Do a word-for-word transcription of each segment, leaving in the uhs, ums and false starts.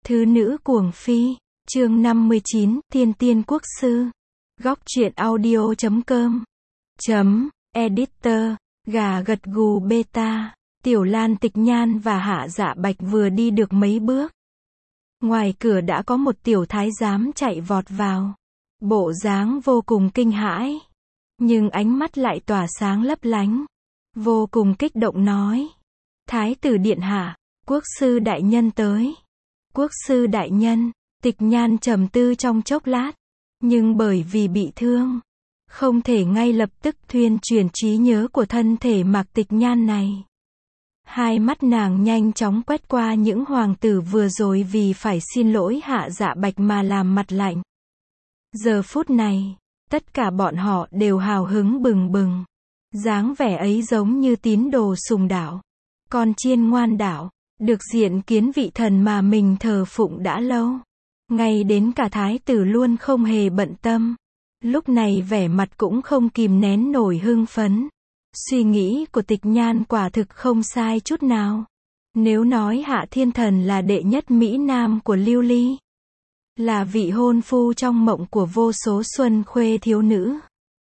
Thứ nữ cuồng phi, chương năm mươi chín, Thiên Tiên Quốc Sư. Góc truyện audio chấm com. Chấm, editor, gà gật gù beta. Tiểu Lan Tịch Nhan và Hạ Dạ Bạch vừa đi được mấy bước. Ngoài cửa đã có một tiểu thái giám chạy vọt vào. Bộ dáng vô cùng kinh hãi. Nhưng ánh mắt lại tỏa sáng lấp lánh. Vô cùng kích động nói. Thái tử điện hạ, quốc sư đại nhân tới. Quốc sư đại nhân, Tịch Nhan trầm tư trong chốc lát. Nhưng bởi vì bị thương, không thể ngay lập tức thuyên truyền trí nhớ của thân thể Mạc Tịch Nhan này. Hai mắt nàng nhanh chóng quét qua những hoàng tử vừa rồi vì phải xin lỗi Hạ Dạ Bạch mà làm mặt lạnh. Giờ phút này, tất cả bọn họ đều hào hứng bừng bừng. Dáng vẻ ấy giống như tín đồ sùng đạo. Con chiên ngoan đạo, được diện kiến vị thần mà mình thờ phụng đã lâu. Ngay đến cả thái tử luôn không hề bận tâm. Lúc này vẻ mặt cũng không kìm nén nổi hưng phấn. Suy nghĩ của Tịch Nhan quả thực không sai chút nào. Nếu nói Hạ Thiên Thần là đệ nhất Mỹ Nam của Lưu Ly, là vị hôn phu trong mộng của vô số xuân khuê thiếu nữ,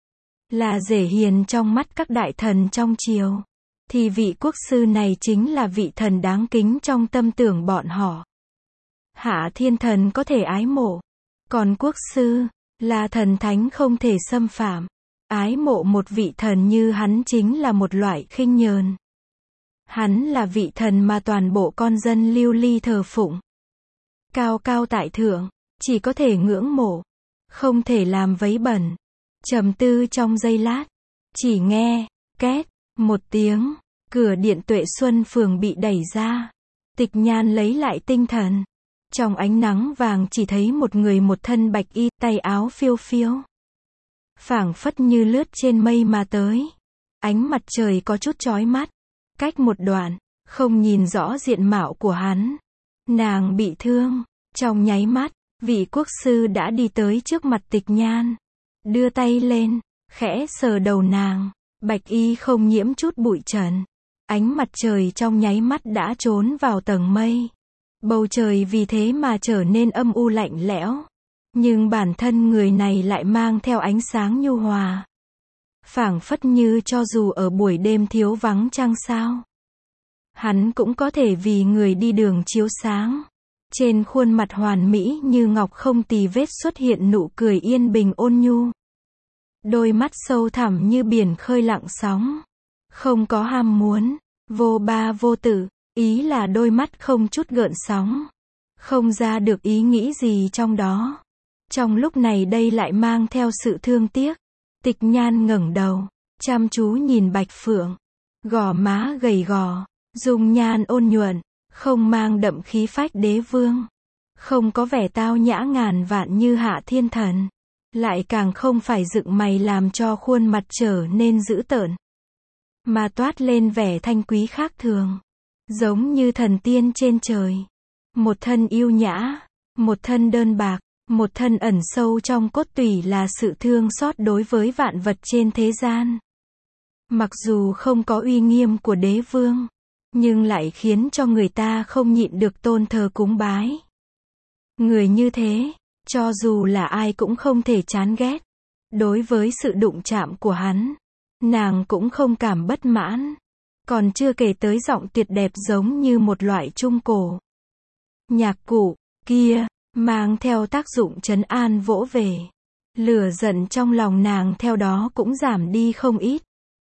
là rể hiền trong mắt các đại thần trong triều, thì vị quốc sư này chính là vị thần đáng kính trong tâm tưởng bọn họ. Hạ Thiên Thần có thể ái mộ, còn quốc sư là thần thánh không thể xâm phạm. Ái mộ một vị thần như hắn chính là một loại khinh nhờn. Hắn là vị thần mà toàn bộ con dân Lưu Ly thờ phụng. Cao cao tại thượng, chỉ có thể ngưỡng mộ, không thể làm vấy bẩn. Trầm tư trong giây lát, chỉ nghe, két, một tiếng, cửa điện Tuệ Xuân Phường bị đẩy ra. Tịch Nhan lấy lại tinh thần. Trong ánh nắng vàng chỉ thấy một người một thân bạch y, tay áo phiêu phiêu. Phảng phất như lướt trên mây mà tới. Ánh mặt trời có chút chói mắt. Cách một đoạn, không nhìn rõ diện mạo của hắn. Nàng bị thương. Trong nháy mắt, vị quốc sư đã đi tới trước mặt Tịch Nhan. Đưa tay lên, khẽ sờ đầu nàng. Bạch y không nhiễm chút bụi trần. Ánh mặt trời trong nháy mắt đã trốn vào tầng mây. Bầu trời vì thế mà trở nên âm u lạnh lẽo. Nhưng bản thân người này lại mang theo ánh sáng nhu hòa. Phảng phất như cho dù ở buổi đêm thiếu vắng trăng sao, hắn cũng có thể vì người đi đường chiếu sáng. Trên khuôn mặt hoàn mỹ như ngọc không tì vết xuất hiện nụ cười yên bình ôn nhu. Đôi mắt sâu thẳm như biển khơi lặng sóng. Không có ham muốn, vô ba vô tử, ý là đôi mắt không chút gợn sóng. Không ra được ý nghĩ gì trong đó. Trong lúc này đây lại mang theo sự thương tiếc. Tịch Nhan ngẩng đầu, chăm chú nhìn Bạch Phượng. Gò má gầy gò, dung nhan ôn nhuận, không mang đậm khí phách đế vương. Không có vẻ tao nhã ngàn vạn như Hạ Thiên Thần. Lại càng không phải dựng mày làm cho khuôn mặt trở nên dữ tợn. Mà toát lên vẻ thanh quý khác thường. Giống như thần tiên trên trời. Một thân yêu nhã, một thân đơn bạc. Một thân ẩn sâu trong cốt tủy là sự thương xót đối với vạn vật trên thế gian. Mặc dù không có uy nghiêm của đế vương, nhưng lại khiến cho người ta không nhịn được tôn thờ cúng bái. Người như thế, cho dù là ai cũng không thể chán ghét. Đối với sự đụng chạm của hắn, nàng cũng không cảm bất mãn. Còn chưa kể tới giọng tuyệt đẹp giống như một loại trung cổ nhạc cụ kia, mang theo tác dụng trấn an vỗ về. Lửa giận trong lòng nàng theo đó cũng giảm đi không ít.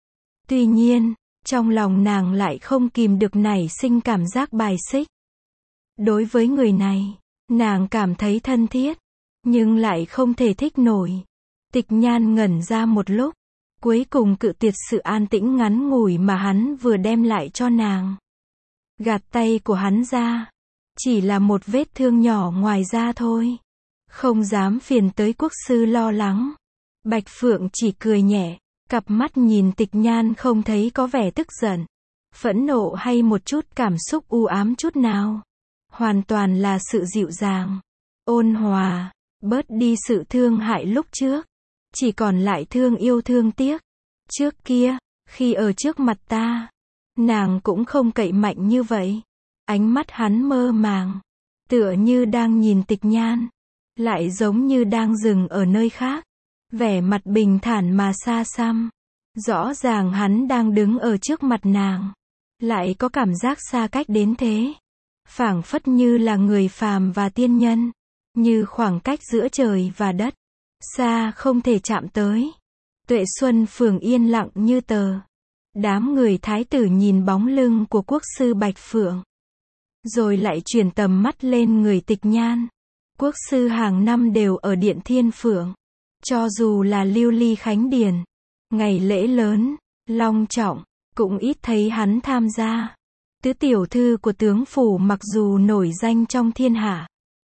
Tuy nhiên, trong lòng nàng lại không kìm được nảy sinh cảm giác bài xích. Đối với người này, nàng cảm thấy thân thiết, nhưng lại không thể thích nổi. Tịch Nhan ngẩn ra một lúc, cuối cùng cự tuyệt sự an tĩnh ngắn ngủi mà hắn vừa đem lại cho nàng. Gạt tay của hắn ra. Chỉ là một vết thương nhỏ ngoài da thôi. Không dám phiền tới quốc sư lo lắng. Bạch Phượng chỉ cười nhẹ. Cặp mắt nhìn Tịch Nhan không thấy có vẻ tức giận, phẫn nộ hay một chút cảm xúc u ám chút nào. Hoàn toàn là sự dịu dàng, ôn hòa, bớt đi sự thương hại lúc trước. Chỉ còn lại thương yêu thương tiếc. Trước kia, khi ở trước mặt ta, nàng cũng không cậy mạnh như vậy. Ánh mắt hắn mơ màng. tựa như đang nhìn Tịch Nhan, lại giống như đang dừng ở nơi khác, vẻ mặt bình thản mà xa xăm. Rõ ràng hắn đang đứng ở trước mặt nàng, lại có cảm giác xa cách đến thế, phảng phất như là người phàm và tiên nhân, như khoảng cách giữa trời và đất, xa không thể chạm tới. Tuệ Xuân Phường yên lặng như tờ. Đám người thái tử nhìn bóng lưng của quốc sư Bạch Phượng, rồi lại chuyển tầm mắt lên người Tịch Nhan. Quốc sư hàng năm đều ở Điện Thiên Phượng, cho dù là lưu ly khánh điền, ngày lễ lớn, long trọng, cũng ít thấy hắn tham gia. Tứ tiểu thư của tướng phủ mặc dù nổi danh trong thiên hạ,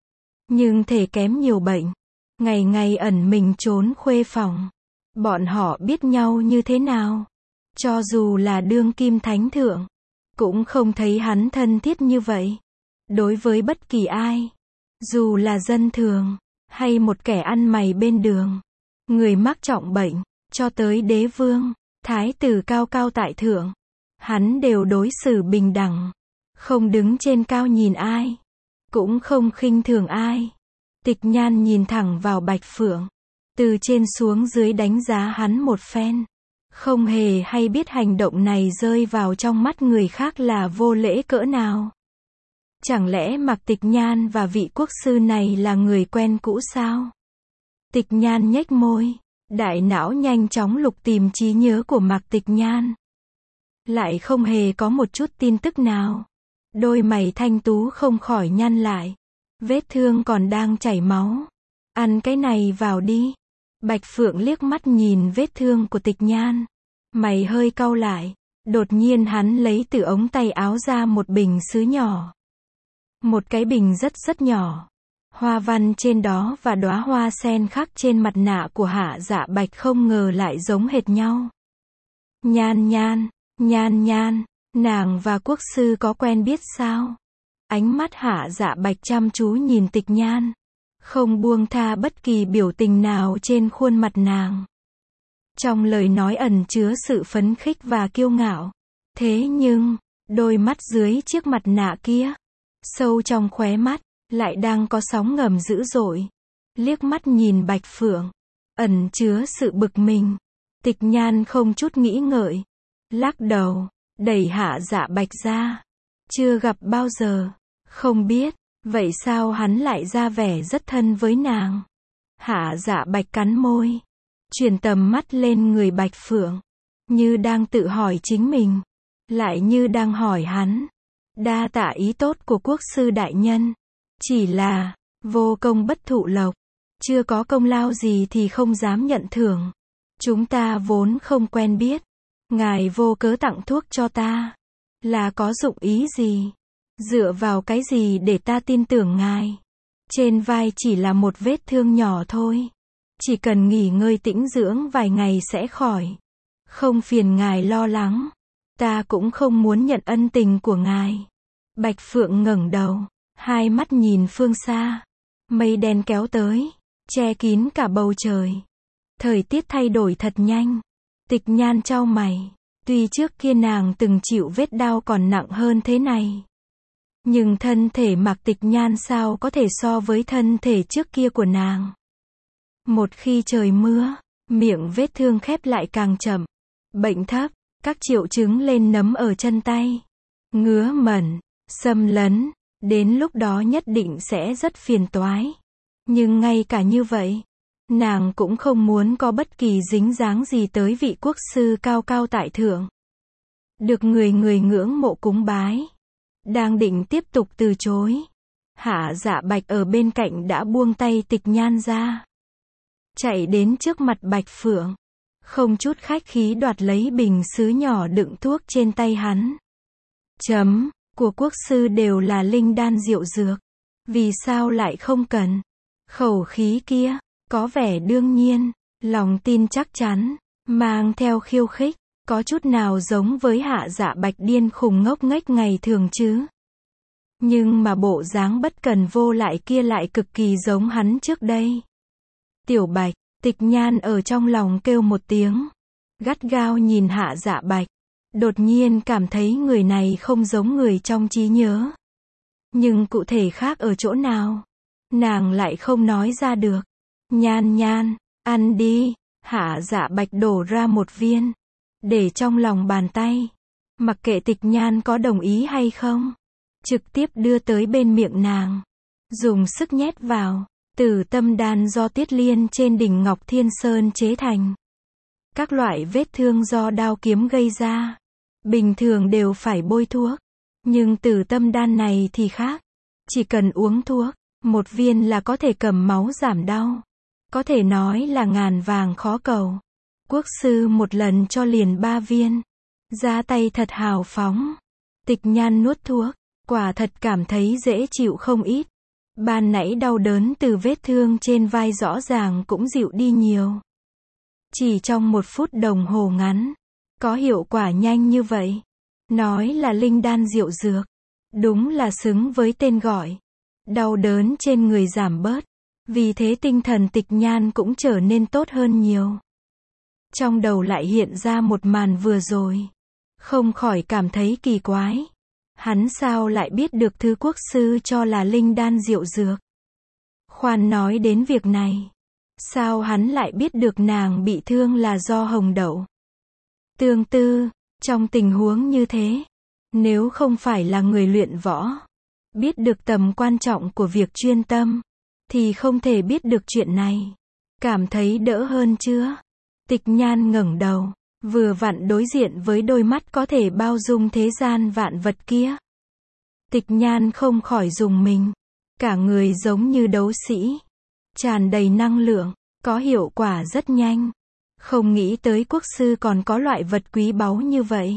nhưng thể kém nhiều bệnh, ngày ngày ẩn mình trốn khuê phòng. Bọn họ biết nhau như thế nào? Cho dù là đương kim thánh thượng, cũng không thấy hắn thân thiết như vậy. Đối với bất kỳ ai, dù là dân thường, hay một kẻ ăn mày bên đường, người mắc trọng bệnh, cho tới đế vương, thái tử cao cao tại thượng, hắn đều đối xử bình đẳng, không đứng trên cao nhìn ai, cũng không khinh thường ai. Tịch Nhan nhìn thẳng vào Bạch Phượng, từ trên xuống dưới đánh giá hắn một phen, không hề hay biết hành động này rơi vào trong mắt người khác là vô lễ cỡ nào. Chẳng lẽ Mạc Tịch Nhan và vị quốc sư này là người quen cũ sao? Tịch Nhan nhếch môi, đại não nhanh chóng lục tìm trí nhớ của Mạc Tịch Nhan, lại không hề có một chút tin tức nào. Đôi mày thanh tú không khỏi nhăn lại, vết thương còn đang chảy máu. Ăn cái này vào đi. Bạch Phượng liếc mắt nhìn vết thương của Tịch Nhan, mày hơi cau lại. Đột nhiên hắn lấy từ ống tay áo ra một bình sứ nhỏ. Một cái bình rất rất nhỏ. Hoa văn trên đó và đóa hoa sen khắc trên mặt nạ của Hạ Dạ Bạch không ngờ lại giống hệt nhau. Nhan Nhan, Nhan Nhan, nàng và quốc sư có quen biết sao? Ánh mắt Hạ Dạ Bạch chăm chú nhìn Tịch Nhan, không buông tha bất kỳ biểu tình nào trên khuôn mặt nàng. Trong lời nói ẩn chứa sự phấn khích và kiêu ngạo. Thế nhưng, đôi mắt dưới chiếc mặt nạ kia, sâu trong khóe mắt, lại đang có sóng ngầm dữ dội. Liếc mắt nhìn Bạch Phượng, ẩn chứa sự bực mình. Tịch Nhan không chút nghĩ ngợi, lắc đầu, đẩy Hạ Dạ Bạch ra. Chưa gặp bao giờ, không biết, vậy sao hắn lại ra vẻ rất thân với nàng? Hạ Dạ Bạch cắn môi, chuyển tầm mắt lên người Bạch Phượng, như đang tự hỏi chính mình, lại như đang hỏi hắn. Đa tạ ý tốt của quốc sư đại nhân, chỉ là vô công bất thụ lộc, chưa có công lao gì thì không dám nhận thưởng. Chúng ta vốn không quen biết, ngài vô cớ tặng thuốc cho ta, là có dụng ý gì? Dựa vào cái gì để ta tin tưởng ngài? Trên vai chỉ là một vết thương nhỏ thôi, chỉ cần nghỉ ngơi tĩnh dưỡng vài ngày sẽ khỏi. Không phiền ngài lo lắng, ta cũng không muốn nhận ân tình của ngài. Bạch Phượng ngẩng đầu, hai mắt nhìn phương xa. Mây đen kéo tới, che kín cả bầu trời. Thời tiết thay đổi thật nhanh. Tịch Nhan chau mày, tuy trước kia nàng từng chịu vết đau còn nặng hơn thế này, nhưng thân thể Mạc Tịch Nhan sao có thể so với thân thể trước kia của nàng. Một khi trời mưa, miệng vết thương khép lại càng chậm. Bệnh thấp, các triệu chứng lên nấm ở chân tay, ngứa mẩn, xâm lấn, đến lúc đó nhất định sẽ rất phiền toái. Nhưng ngay cả như vậy, nàng cũng không muốn có bất kỳ dính dáng gì tới vị quốc sư cao cao tại thượng, được người người ngưỡng mộ cúng bái. Đang định tiếp tục từ chối, Hạ Dạ Bạch ở bên cạnh đã buông tay Tịch Nhan ra, chạy đến trước mặt Bạch Phượng, không chút khách khí đoạt lấy bình sứ nhỏ đựng thuốc trên tay hắn. Chấm, của quốc sư đều là linh đan diệu dược, vì sao lại không cần? Khẩu khí kia, có vẻ đương nhiên, lòng tin chắc chắn, mang theo khiêu khích, có chút nào giống với Hạ Dạ Bạch điên khùng ngốc nghếch ngày thường chứ? Nhưng mà bộ dáng bất cần vô lại kia lại cực kỳ giống hắn trước đây. Tiểu Bạch, Tịch Nhan ở trong lòng kêu một tiếng, gắt gao nhìn Hạ Dạ Bạch, đột nhiên cảm thấy người này không giống người trong trí nhớ. Nhưng cụ thể khác ở chỗ nào? Nàng lại không nói ra được. Nhan nhan, ăn đi. Hạ Dạ Bạch đổ ra một viên, để trong lòng bàn tay. Mặc kệ Tịch Nhan có đồng ý hay không, trực tiếp đưa tới bên miệng nàng. Dùng sức nhét vào. Tử tâm đan do Tiết Liên trên đỉnh Ngọc Thiên Sơn chế thành. Các loại vết thương do đao kiếm gây ra, bình thường đều phải bôi thuốc. Nhưng tử tâm đan này thì khác. Chỉ cần uống thuốc, một viên là có thể cầm máu giảm đau. Có thể nói là ngàn vàng khó cầu. Quốc sư một lần cho liền ba viên. Ra tay thật hào phóng. Tịch Nhan nuốt thuốc, quả thật cảm thấy dễ chịu không ít. Ban nãy đau đớn từ vết thương trên vai rõ ràng cũng dịu đi nhiều. Chỉ trong một phút đồng hồ ngắn, có hiệu quả nhanh như vậy. Nói là linh đan diệu dược, đúng là xứng với tên gọi. Đau đớn trên người giảm bớt, vì thế tinh thần Tịch Nhan cũng trở nên tốt hơn nhiều. Trong đầu lại hiện ra một màn vừa rồi, không khỏi cảm thấy kỳ quái. Hắn sao lại biết được thứ quốc sư cho là linh đan diệu dược? Khoan nói đến việc này, sao hắn lại biết được nàng bị thương là do hồng đậu? Tương tư, trong tình huống như thế, nếu không phải là người luyện võ, biết được tầm quan trọng của việc chuyên tâm, thì không thể biết được chuyện này. Cảm thấy đỡ hơn chưa? Tịch Nhan ngẩng đầu, vừa vặn đối diện với đôi mắt có thể bao dung thế gian vạn vật kia. Tịch Nhan không khỏi rùng mình, cả người giống như đấu sĩ, tràn đầy năng lượng, có hiệu quả rất nhanh. Không nghĩ tới quốc sư còn có loại vật quý báu như vậy.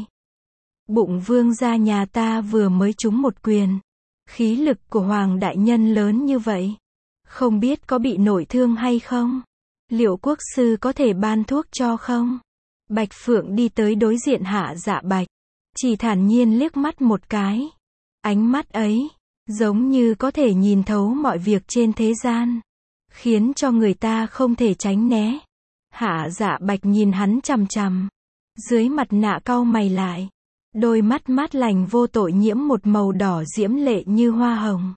Bụng vương gia nhà ta vừa mới trúng một quyền. Khí lực của Hoàng đại nhân lớn như vậy, không biết có bị nội thương hay không? Liệu quốc sư có thể ban thuốc cho không? Bạch Phượng đi tới đối diện Hạ Dạ Bạch, chỉ thản nhiên liếc mắt một cái. Ánh mắt ấy, giống như có thể nhìn thấu mọi việc trên thế gian, khiến cho người ta không thể tránh né. Hạ Dạ Bạch nhìn hắn chằm chằm, dưới mặt nạ cau mày lại, đôi mắt mát lành vô tội nhiễm một màu đỏ diễm lệ như hoa hồng.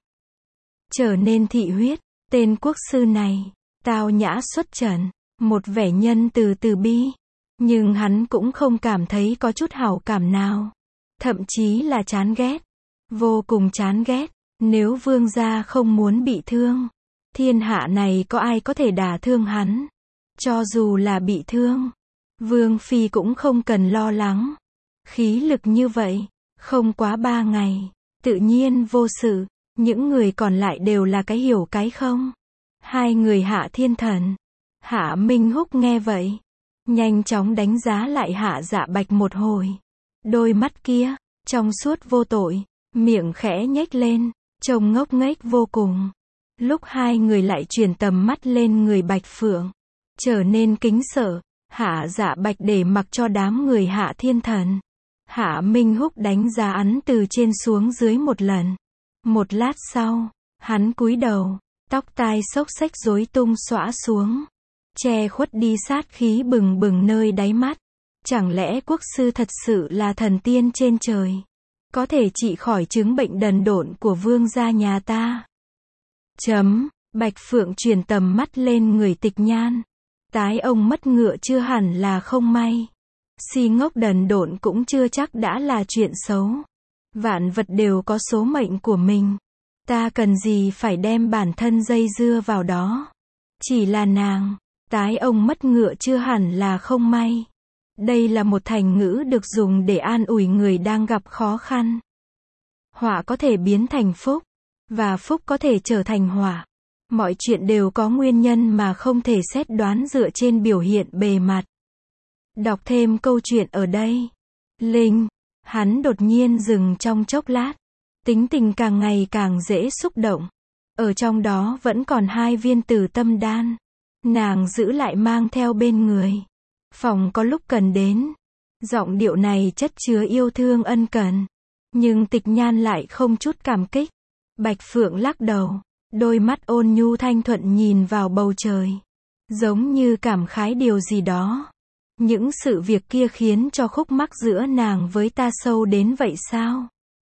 Trở nên thị huyết, tên quốc sư này, tao nhã xuất trần, một vẻ nhân từ từ bi, nhưng hắn cũng không cảm thấy có chút hảo cảm nào, thậm chí là chán ghét, vô cùng chán ghét. Nếu vương gia không muốn bị thương, thiên hạ này có ai có thể đả thương hắn? Cho dù là bị thương, vương phi cũng không cần lo lắng. Khí lực như vậy, không quá ba ngày, tự nhiên vô sự. Những người còn lại đều là cái hiểu cái không. Hai người Hạ Thiên Thần, Hạ Minh Húc nghe vậy, nhanh chóng đánh giá lại Hạ Dạ Bạch một hồi. Đôi mắt kia, trong suốt vô tội, miệng khẽ nhếch lên, trông ngốc nghếch vô cùng. Lúc hai người lại chuyển tầm mắt lên người Bạch Phượng, trở nên kính sợ. Hạ Dạ Bạch để mặc cho đám người Hạ Thiên Thần, Hạ Minh Húc đánh giá hắn từ trên xuống dưới một lần. Một lát sau, hắn cúi đầu, tóc tai xốc xếch rối tung xõa xuống, che khuất đi sát khí bừng bừng nơi đáy mắt. Chẳng lẽ quốc sư thật sự là thần tiên trên trời, có thể trị khỏi chứng bệnh đần độn của vương gia nhà ta? Chấm, Bạch Phượng chuyển tầm mắt lên người Tịch Nhan. Tái ông mất ngựa chưa hẳn là không may. Si ngốc đần độn cũng chưa chắc đã là chuyện xấu. Vạn vật đều có số mệnh của mình. Ta cần gì phải đem bản thân dây dưa vào đó. Chỉ là nàng, tái ông mất ngựa chưa hẳn là không may. Đây là một thành ngữ được dùng để an ủi người đang gặp khó khăn. Họa có thể biến thành phúc, và phúc có thể trở thành họa. Mọi chuyện đều có nguyên nhân mà không thể xét đoán dựa trên biểu hiện bề mặt. Đọc thêm câu chuyện ở đây. Linh, hắn đột nhiên dừng trong chốc lát. Tính tình càng ngày càng dễ xúc động. Ở trong đó vẫn còn hai viên tử tâm đan. Nàng giữ lại mang theo bên người. Phòng có lúc cần đến. Giọng điệu này chất chứa yêu thương ân cần. Nhưng Tịch Nhan lại không chút cảm kích. Bạch Phượng lắc đầu. Đôi mắt ôn nhu thanh thuận nhìn vào bầu trời. Giống như cảm khái điều gì đó. Những sự việc kia khiến cho khúc mắc giữa nàng với ta sâu đến vậy sao?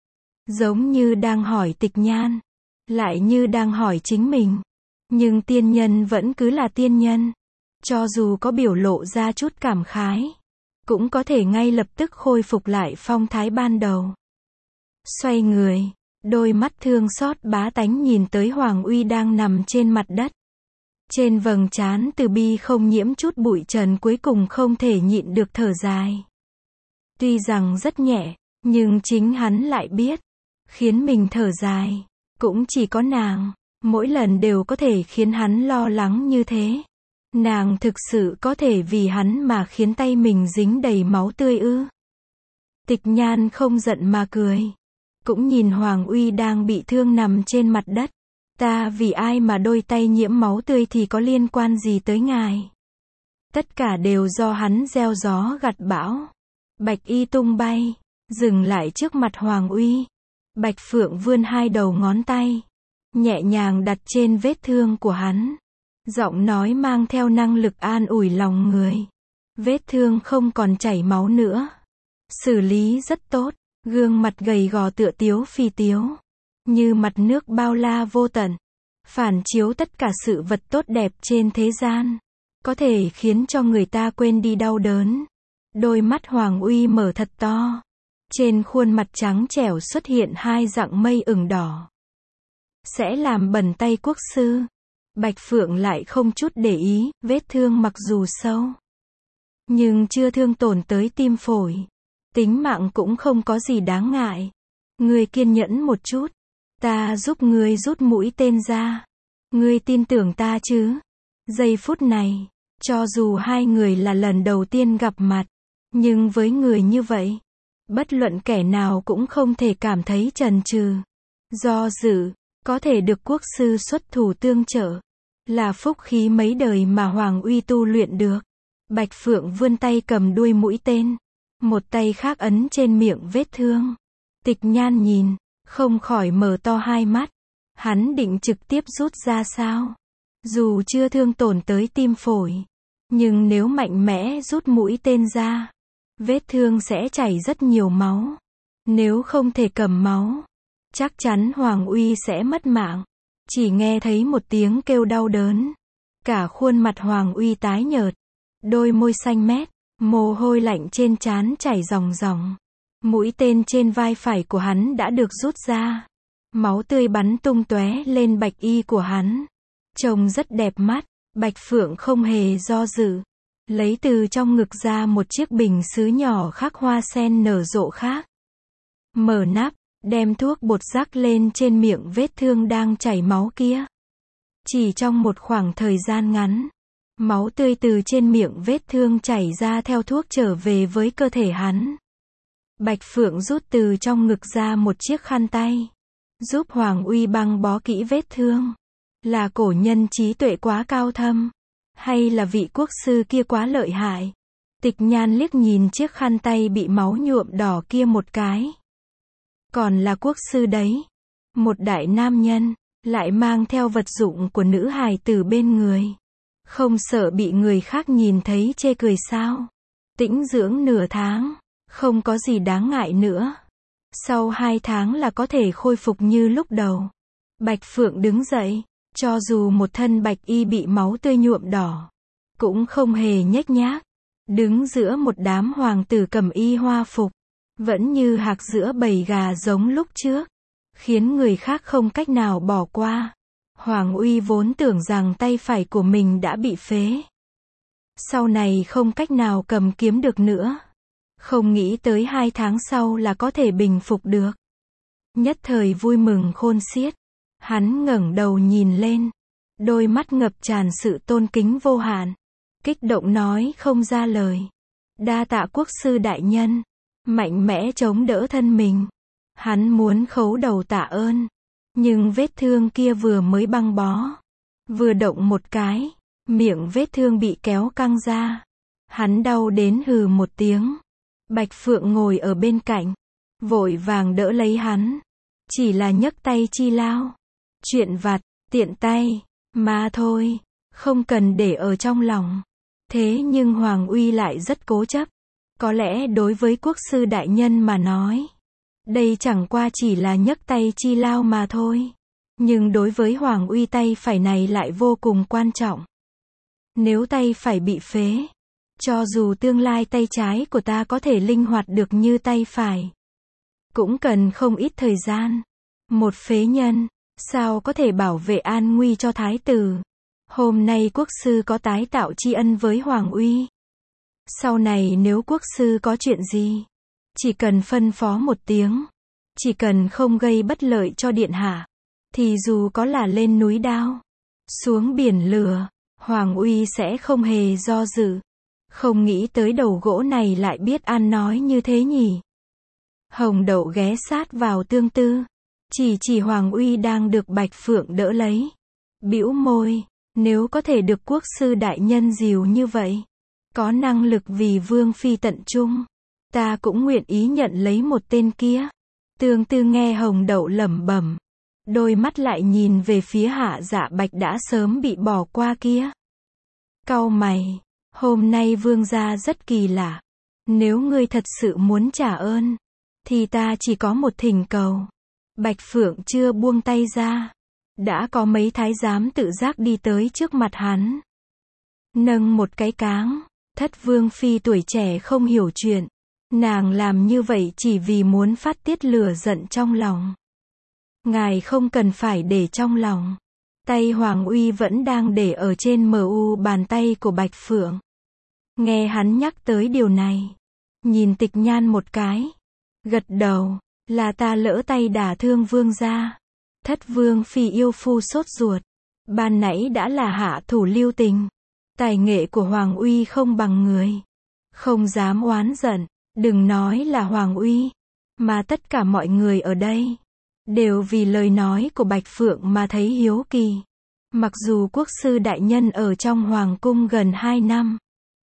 giống như đang hỏi Tịch Nhan, lại như đang hỏi chính mình. Nhưng tiên nhân vẫn cứ là tiên nhân. Cho dù có biểu lộ ra chút cảm khái, cũng có thể ngay lập tức khôi phục lại phong thái ban đầu. Xoay người, đôi mắt thương xót bá tánh nhìn tới Hoàng Uy đang nằm trên mặt đất. Trên vầng trán Từ Bi không nhiễm chút bụi trần, cuối cùng không thể nhịn được thở dài. Tuy rằng rất nhẹ, nhưng chính hắn lại biết, khiến mình thở dài, cũng chỉ có nàng, mỗi lần đều có thể khiến hắn lo lắng như thế. Nàng thực sự có thể vì hắn mà khiến tay mình dính đầy máu tươi ư? Tịch Nhan không giận mà cười. Cũng nhìn Hoàng Uy đang bị thương nằm trên mặt đất. Ta vì ai mà đôi tay nhiễm máu tươi thì có liên quan gì tới ngài? Tất cả đều do hắn gieo gió gặt bão. Bạch y tung bay, dừng lại trước mặt Hoàng Uy. Bạch Phượng vươn hai đầu ngón tay, nhẹ nhàng đặt trên vết thương của hắn. Giọng nói mang theo năng lực an ủi lòng người. Vết thương không còn chảy máu nữa. Xử lý rất tốt, gương mặt gầy gò tựa Tiếu Phi Tiếu. Như mặt nước bao la vô tận. Phản chiếu tất cả sự vật tốt đẹp trên thế gian. Có thể khiến cho người ta quên đi đau đớn. Đôi mắt Hoàng Uy mở thật to. Trên khuôn mặt trắng trẻo xuất hiện hai dặng mây ửng đỏ. Sẽ làm bẩn tay quốc sư. Bạch Phượng lại không chút để ý, vết thương mặc dù sâu, nhưng chưa thương tổn tới tim phổi. Tính mạng cũng không có gì đáng ngại. Ngươi kiên nhẫn một chút. Ta giúp ngươi rút mũi tên ra. Ngươi tin tưởng ta chứ? Giây phút này, cho dù hai người là lần đầu tiên gặp mặt, nhưng với người như vậy, bất luận kẻ nào cũng không thể cảm thấy chần chừ, do dự. Có thể được quốc sư xuất thủ tương trợ, là phúc khí mấy đời mà Hoàng Uy tu luyện được. Bạch Phượng vươn tay cầm đuôi mũi tên, một tay khác ấn trên miệng vết thương. Tịch Nhan nhìn, không khỏi mở to hai mắt. Hắn định trực tiếp rút ra sao? Dù chưa thương tổn tới tim phổi, nhưng nếu mạnh mẽ rút mũi tên ra, vết thương sẽ chảy rất nhiều máu. Nếu không thể cầm máu, chắc chắn Hoàng Uy sẽ mất mạng. Chỉ nghe thấy một tiếng kêu đau đớn. Cả khuôn mặt Hoàng Uy tái nhợt. Đôi môi xanh mét. Mồ hôi lạnh trên trán chảy ròng ròng. Mũi tên trên vai phải của hắn đã được rút ra. Máu tươi bắn tung tóe lên bạch y của hắn. Trông rất đẹp mắt. Bạch Phượng không hề do dự. Lấy từ trong ngực ra một chiếc bình sứ nhỏ khắc hoa sen nở rộ khác. Mở nắp. Đem thuốc bột rắc lên trên miệng vết thương đang chảy máu kia. Chỉ trong một khoảng thời gian ngắn, máu tươi từ trên miệng vết thương chảy ra theo thuốc trở về với cơ thể hắn. Bạch Phượng rút từ trong ngực ra một chiếc khăn tay, giúp Hoàng Uy băng bó kỹ vết thương. Là cổ nhân trí tuệ quá cao thâm, hay là vị quốc sư kia quá lợi hại? Tịch Nhan liếc nhìn chiếc khăn tay bị máu nhuộm đỏ kia một cái. Còn là quốc sư đấy. Một đại nam nhân, lại mang theo vật dụng của nữ hài tử bên người. Không sợ bị người khác nhìn thấy chê cười sao? Tĩnh dưỡng nửa tháng, không có gì đáng ngại nữa. Sau hai tháng là có thể khôi phục như lúc đầu. Bạch Phượng đứng dậy, cho dù một thân bạch y bị máu tươi nhuộm đỏ, cũng không hề nhếch nhác. Đứng giữa một đám hoàng tử cầm y hoa phục. Vẫn như hạc giữa bầy gà giống lúc trước, khiến người khác không cách nào bỏ qua. Hoàng Uy vốn tưởng rằng tay phải của mình đã bị phế. Sau này không cách nào cầm kiếm được nữa. Không nghĩ tới hai tháng sau là có thể bình phục được. Nhất thời vui mừng khôn xiết. Hắn ngẩng đầu nhìn lên. Đôi mắt ngập tràn sự tôn kính vô hạn. Kích động nói không ra lời. Đa tạ quốc sư đại nhân. Mạnh mẽ chống đỡ thân mình. Hắn muốn khấu đầu tạ ơn. Nhưng vết thương kia vừa mới băng bó. Vừa động một cái. Miệng vết thương bị kéo căng ra. Hắn đau đến hừ một tiếng. Bạch Phượng ngồi ở bên cạnh. Vội vàng đỡ lấy hắn. Chỉ là nhấc tay chi lao. Chuyện vặt, tiện tay. Mà thôi. Không cần để ở trong lòng. Thế nhưng Hoàng Uy lại rất cố chấp. Có lẽ đối với quốc sư đại nhân mà nói, Đây chẳng qua chỉ là nhấc tay chi lao mà thôi. Nhưng đối với Hoàng Uy tay phải này lại vô cùng quan trọng. Nếu tay phải bị phế, cho dù tương lai tay trái của ta có thể linh hoạt được như tay phải, cũng cần không ít thời gian. Một phế nhân, sao có thể bảo vệ an nguy cho thái tử? Hôm nay quốc sư có tái tạo tri ân với Hoàng Uy. Sau này nếu quốc sư có chuyện gì, chỉ cần phân phó một tiếng, chỉ cần không gây bất lợi cho điện hạ, thì dù có là lên núi đao, xuống biển lửa, Hoàng Uy sẽ không hề do dự. Không nghĩ tới đầu gỗ này lại biết ăn nói như thế nhỉ. Hồng Đậu ghé sát vào Tương Tư, chỉ chỉ Hoàng Uy đang được Bạch Phượng đỡ lấy. Bĩu môi, nếu có thể được quốc sư đại nhân dìu như vậy, có năng lực vì Vương Phi tận trung, ta cũng nguyện ý nhận lấy một tên kia. Tương Tư nghe Hồng Đậu lẩm bẩm, đôi mắt lại nhìn về phía Hạ Dạ Bạch đã sớm bị bỏ qua kia. Cau mày, hôm nay vương gia rất kỳ lạ. Nếu ngươi thật sự muốn trả ơn, thì ta chỉ có một thỉnh cầu. Bạch Phượng chưa buông tay ra, đã có mấy thái giám tự giác đi tới trước mặt hắn. Nâng một cái cáng, Thất Vương Phi tuổi trẻ không hiểu chuyện. Nàng làm như vậy chỉ vì muốn phát tiết lửa giận trong lòng. Ngài không cần phải để trong lòng. Tay Hoàng Uy vẫn đang để ở trên mu bàn tay của Bạch Phượng. Nghe hắn nhắc tới điều này, nhìn Tịch Nhan một cái, gật đầu, là ta lỡ tay đả thương vương gia. Thất Vương Phi yêu phu sốt ruột, ban nãy đã là hạ thủ lưu tình. Tài nghệ của Hoàng Uy không bằng người, không dám oán giận. Đừng nói là Hoàng Uy, mà tất cả mọi người ở đây đều vì lời nói của Bạch Phượng mà thấy hiếu kỳ. Mặc dù quốc sư đại nhân ở trong hoàng cung gần hai năm,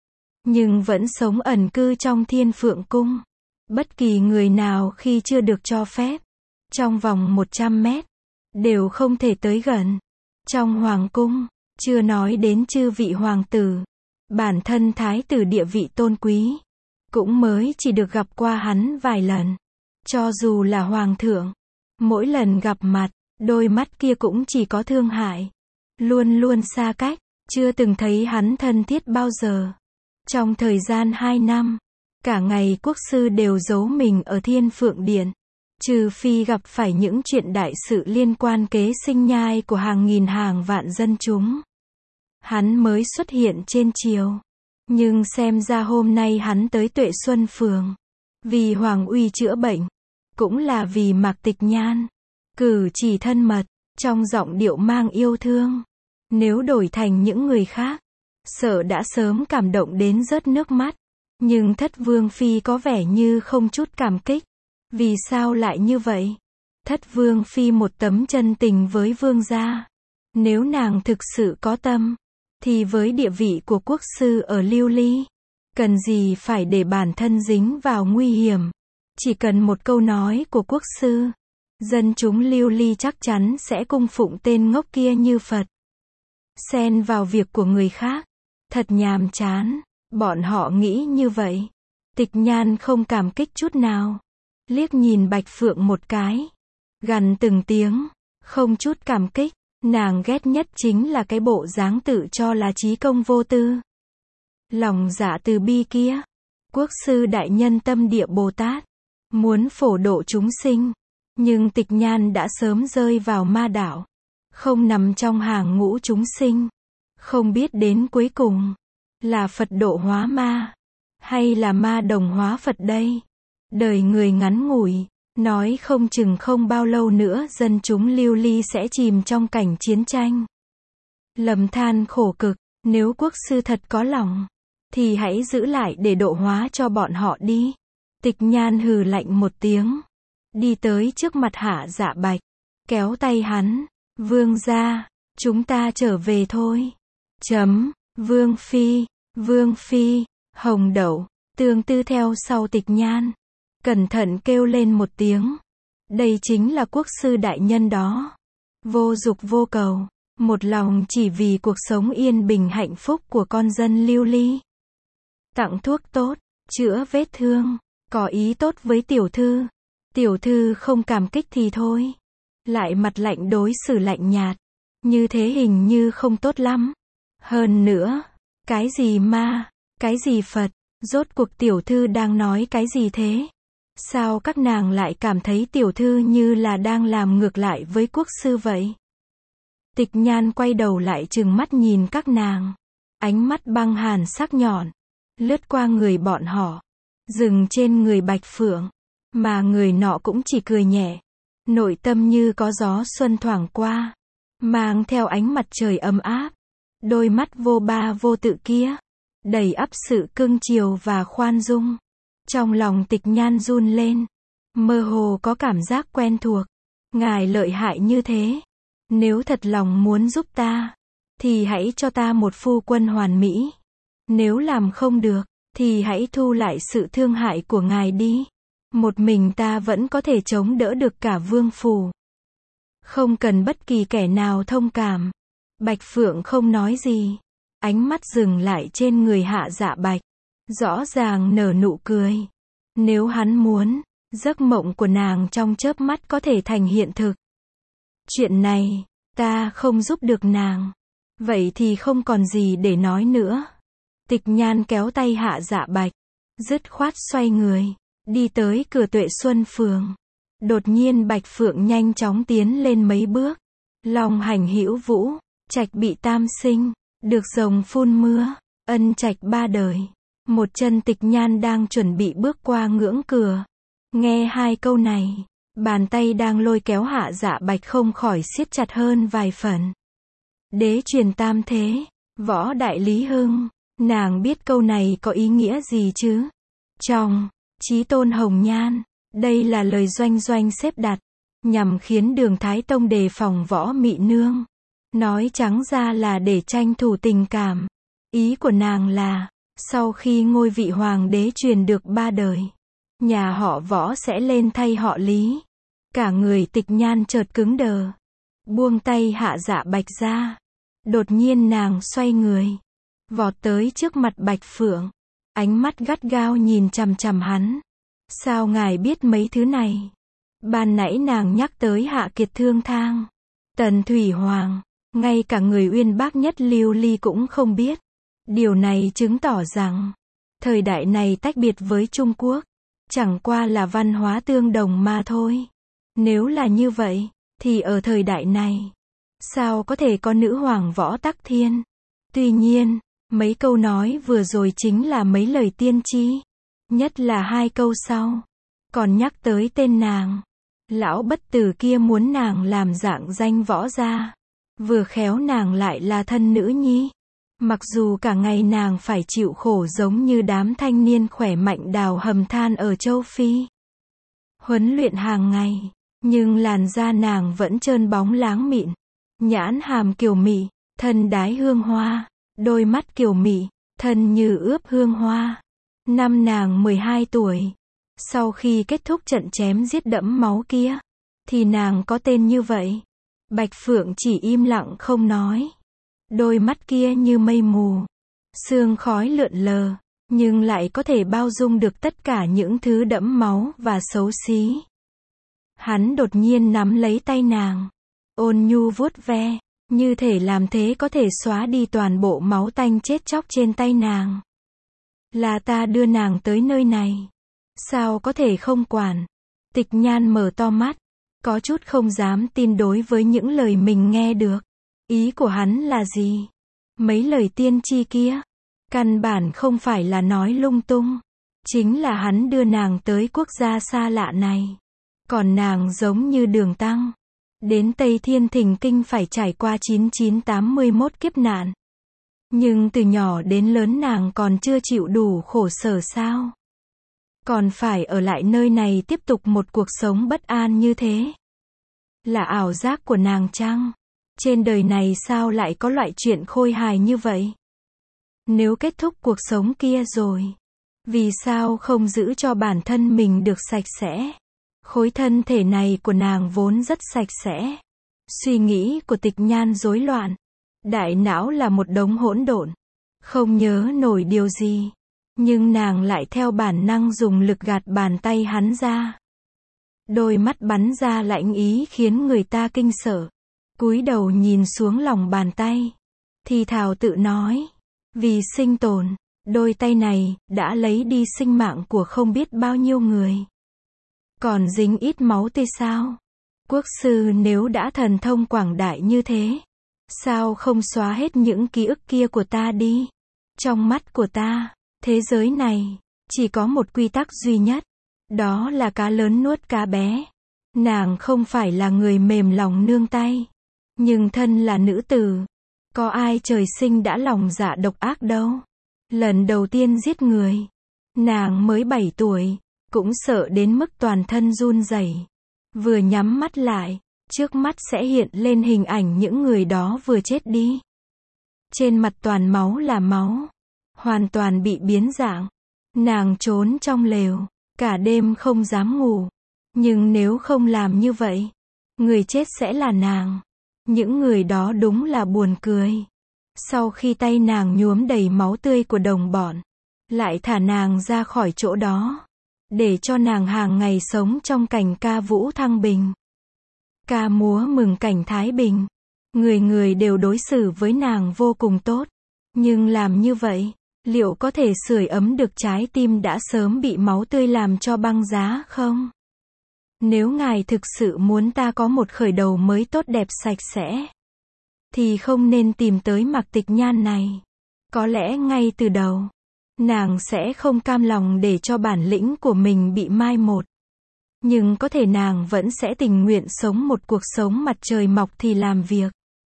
nhưng vẫn sống ẩn cư trong Thiên Phượng cung. Bất kỳ người nào khi chưa được cho phép, trong vòng một trăm mét, đều không thể tới gần. Trong hoàng cung, chưa nói đến chư vị hoàng tử, bản thân thái tử địa vị tôn quý, cũng mới chỉ được gặp qua hắn vài lần. Cho dù là hoàng thượng, mỗi lần gặp mặt, đôi mắt kia cũng chỉ có thương hại, luôn luôn xa cách, chưa từng thấy hắn thân thiết bao giờ. Trong thời gian hai năm, cả ngày quốc sư đều giấu mình ở Thiên Phượng Điện, trừ phi gặp phải những chuyện đại sự liên quan kế sinh nhai của hàng nghìn hàng vạn dân chúng, hắn mới xuất hiện trên triều. Nhưng xem ra hôm nay hắn tới Tuệ Xuân Phường, vì Hoàng Uy chữa bệnh, cũng là vì Mạc Tịch Nhan. Cử chỉ thân mật, trong giọng điệu mang yêu thương. Nếu đổi thành những người khác, sợ đã sớm cảm động đến rớt nước mắt. Nhưng Thất Vương Phi có vẻ như không chút cảm kích. Vì sao lại như vậy? Thất Vương Phi một tấm chân tình với vương gia. Nếu nàng thực sự có tâm, thì với địa vị của quốc sư ở Lưu Ly, cần gì phải để bản thân dính vào nguy hiểm. Chỉ cần một câu nói của quốc sư, dân chúng Lưu Ly chắc chắn sẽ cung phụng tên ngốc kia như Phật. Xen vào việc của người khác, thật nhàm chán. Bọn họ nghĩ như vậy. Tịch Nhan không cảm kích chút nào, liếc nhìn Bạch Phượng một cái, gằn từng tiếng, không chút cảm kích. Nàng ghét nhất chính là cái bộ dáng tự cho là trí công vô tư, lòng dạ từ bi kia. Quốc sư đại nhân tâm địa Bồ Tát, muốn phổ độ chúng sinh, nhưng Tịch Nhan đã sớm rơi vào ma đạo, không nằm trong hàng ngũ chúng sinh. Không biết đến cuối cùng, là Phật độ hóa ma, hay là ma đồng hóa Phật đây? Đời người ngắn ngủi, nói không chừng không bao lâu nữa dân chúng Lưu Ly sẽ chìm trong cảnh chiến tranh. Lầm than khổ cực, nếu quốc sư thật có lòng, thì hãy giữ lại để độ hóa cho bọn họ đi. Tịch Nhan hừ lạnh một tiếng, đi tới trước mặt Hạ Dạ Bạch, kéo tay hắn. Vương gia, chúng ta trở về thôi. Chấm, Vương Phi, Vương Phi, Hồng Đậu, Tương Tư theo sau Tịch Nhan, cẩn thận kêu lên một tiếng. Đây chính là quốc sư đại nhân đó. Vô dục vô cầu, một lòng chỉ vì cuộc sống yên bình hạnh phúc của con dân Lưu Ly. Tặng thuốc tốt, chữa vết thương, có ý tốt với tiểu thư. Tiểu thư không cảm kích thì thôi. Lại mặt lạnh đối xử lạnh nhạt. Như thế hình như không tốt lắm. Hơn nữa, cái gì ma, cái gì Phật, rốt cuộc tiểu thư đang nói cái gì thế? Sao các nàng lại cảm thấy tiểu thư như là đang làm ngược lại với quốc sư vậy? Tịch Nhan quay đầu lại trừng mắt nhìn các nàng. Ánh mắt băng hàn sắc nhọn, lướt qua người bọn họ, dừng trên người Bạch Phượng, mà người nọ cũng chỉ cười nhẹ. Nội tâm như có gió xuân thoảng qua, mang theo ánh mặt trời ấm áp. Đôi mắt vô ba vô tự kia, đầy ắp sự cưng chiều và khoan dung. Trong lòng Tịch Nhan run lên, mơ hồ có cảm giác quen thuộc. Ngài lợi hại như thế, nếu thật lòng muốn giúp ta, thì hãy cho ta một phu quân hoàn mỹ. Nếu làm không được, thì hãy thu lại sự thương hại của ngài đi. Một mình ta vẫn có thể chống đỡ được cả vương phủ. Không cần bất kỳ kẻ nào thông cảm. Bạch Phượng không nói gì. Ánh mắt dừng lại trên người Hạ Dạ Bạch. Rõ ràng nở nụ cười. Nếu hắn muốn, giấc mộng của nàng trong chớp mắt có thể thành hiện thực. Chuyện này, ta không giúp được nàng. Vậy thì không còn gì để nói nữa. Tịch Nhan kéo tay Hạ Dạ Bạch, dứt khoát xoay người, đi tới cửa Tuệ Xuân Phường. Đột nhiên Bạch Phượng nhanh chóng tiến lên mấy bước. Long hành hữu vũ, trạch bị tam sinh, được rồng phun mưa, ân trạch ba đời. Một chân Tịch Nhan đang chuẩn bị bước qua ngưỡng cửa. Nghe hai câu này, bàn tay đang lôi kéo Hạ Dạ Bạch không khỏi siết chặt hơn vài phần. Đế truyền tam thế, võ đại lý hưng. Nàng biết câu này có ý nghĩa gì chứ? Trong Chí Tôn Hồng Nhan, đây là lời doanh doanh xếp đặt, nhằm khiến Đường Thái Tông đề phòng Võ Mị Nương. Nói trắng ra là để tranh thủ tình cảm. Ý của nàng là, sau khi ngôi vị hoàng đế truyền được ba đời, nhà họ Võ sẽ lên thay họ Lý. Cả người Tịch Nhan chợt cứng đờ, buông tay Hạ Dạ Bạch ra. Đột nhiên nàng xoay người, vọt tới trước mặt Bạch Phượng, ánh mắt gắt gao nhìn chằm chằm hắn. Sao ngài biết mấy thứ này? Ban nãy nàng nhắc tới Hạ Kiệt Thương Thang, Tần Thủy Hoàng, ngay cả người uyên bác nhất Lưu Ly cũng không biết. Điều này chứng tỏ rằng, thời đại này tách biệt với Trung Quốc, chẳng qua là văn hóa tương đồng mà thôi. Nếu là như vậy, thì ở thời đại này, sao có thể có nữ hoàng Võ Tắc Thiên? Tuy nhiên, mấy câu nói vừa rồi chính là mấy lời tiên tri. Nhất là hai câu sau, còn nhắc tới tên nàng. Lão bất tử kia muốn nàng làm dạng danh võ gia. Vừa khéo nàng lại là thân nữ nhi. Mặc dù cả ngày nàng phải chịu khổ giống như đám thanh niên khỏe mạnh đào hầm than ở châu Phi. Huấn luyện hàng ngày, nhưng làn da nàng vẫn trơn bóng láng mịn. Nhãn hàm kiều mị, thân đái hương hoa. Đôi mắt kiều mị, thân như ướp hương hoa. Năm nàng mười hai tuổi. Sau khi kết thúc trận chém giết đẫm máu kia, thì nàng có tên như vậy. Bạch Phượng chỉ im lặng không nói. Đôi mắt kia như mây mù, sương khói lượn lờ, nhưng lại có thể bao dung được tất cả những thứ đẫm máu và xấu xí. Hắn đột nhiên nắm lấy tay nàng, ôn nhu vuốt ve, như thể làm thế có thể xóa đi toàn bộ máu tanh chết chóc trên tay nàng. Là ta đưa nàng tới nơi này. Sao có thể không quản? Tịch Nhan mở to mắt, có chút không dám tin đối với những lời mình nghe được. Ý của hắn là gì? Mấy lời tiên tri kia, căn bản không phải là nói lung tung. Chính là hắn đưa nàng tới quốc gia xa lạ này. Còn nàng giống như Đường Tăng, đến Tây Thiên Thỉnh Kinh phải trải qua chín chín tám mươi mốt kiếp nạn. Nhưng từ nhỏ đến lớn nàng còn chưa chịu đủ khổ sở sao? Còn phải ở lại nơi này tiếp tục một cuộc sống bất an như thế? Là ảo giác của nàng chăng? Trên đời này sao lại có loại chuyện khôi hài như vậy? Nếu kết thúc cuộc sống kia rồi, vì sao không giữ cho bản thân mình được sạch sẽ? Khối thân thể này của nàng vốn rất sạch sẽ. Suy nghĩ của Tịch Nhan rối loạn. Đại não là một đống hỗn độn, không nhớ nổi điều gì. Nhưng nàng lại theo bản năng dùng lực gạt bàn tay hắn ra. đôi mắt bắn ra lạnh ý khiến người ta kinh sợ. Cúi đầu nhìn xuống lòng bàn tay, thì thào tự nói, vì sinh tồn, đôi tay này đã lấy đi sinh mạng của không biết bao nhiêu người. Còn dính ít máu tươi sao? Quốc sư nếu đã thần thông quảng đại như thế, sao không xóa hết những ký ức kia của ta đi? Trong mắt của ta, thế giới này chỉ có một quy tắc duy nhất, đó là cá lớn nuốt cá bé. Nàng không phải là người mềm lòng nương tay, nhưng thân là nữ tử, có ai trời sinh đã lòng dạ độc ác đâu. Lần đầu tiên giết người, nàng mới bảy tuổi, cũng sợ đến mức toàn thân run rẩy. Vừa nhắm mắt lại, trước mắt sẽ hiện lên hình ảnh những người đó vừa chết đi. Trên mặt toàn máu là máu, hoàn toàn bị biến dạng. Nàng trốn trong lều, cả đêm không dám ngủ. Nhưng nếu không làm như vậy, người chết sẽ là nàng. Những người đó đúng là buồn cười. Sau khi tay nàng nhuốm đầy máu tươi của đồng bọn, lại thả nàng ra khỏi chỗ đó, để cho nàng hàng ngày sống trong cảnh ca vũ thăng bình. Ca múa mừng cảnh thái bình. Người người đều đối xử với nàng vô cùng tốt. Nhưng làm như vậy, liệu có thể sưởi ấm được trái tim đã sớm bị máu tươi làm cho băng giá không? Nếu ngài thực sự muốn ta có một khởi đầu mới tốt đẹp sạch sẽ, thì không nên tìm tới Mạc Tịch Nhan này. Có lẽ ngay từ đầu, nàng sẽ không cam lòng để cho bản lĩnh của mình bị mai một. Nhưng có thể nàng vẫn sẽ tình nguyện sống một cuộc sống mặt trời mọc thì làm việc,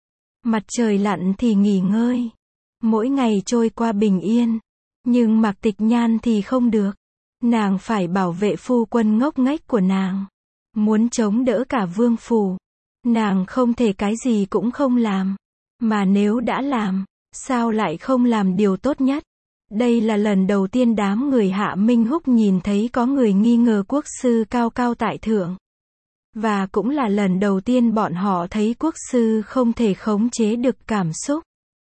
mặt trời lặn thì nghỉ ngơi. Mỗi ngày trôi qua bình yên. Nhưng Mạc Tịch Nhan thì không được. Nàng phải bảo vệ phu quân ngốc nghếch của nàng. Muốn chống đỡ cả vương phủ. Nàng không thể cái gì cũng không làm. Mà nếu đã làm, sao lại không làm điều tốt nhất? Đây là lần đầu tiên đám người Hạ Minh Húc nhìn thấy có người nghi ngờ quốc sư cao cao tại thượng. Và cũng là lần đầu tiên bọn họ thấy quốc sư không thể khống chế được cảm xúc.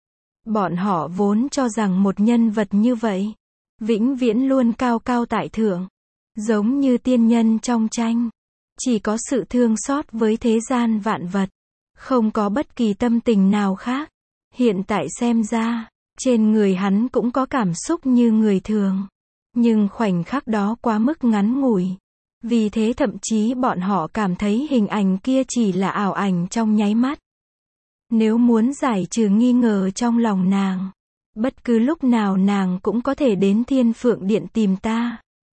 Bọn họ vốn cho rằng một nhân vật như vậy, vĩnh viễn luôn cao cao tại thượng, giống như tiên nhân trong tranh, chỉ có sự thương xót với thế gian vạn vật, không có bất kỳ tâm tình nào khác. Hiện tại xem ra, trên người hắn cũng có cảm xúc như người thường, nhưng khoảnh khắc đó quá mức ngắn ngủi. Vì thế thậm chí bọn họ cảm thấy hình ảnh kia chỉ là ảo ảnh trong nháy mắt. Nếu muốn giải trừ nghi ngờ trong lòng nàng, bất cứ lúc nào nàng cũng có thể đến Thiên Phượng Điện tìm ta.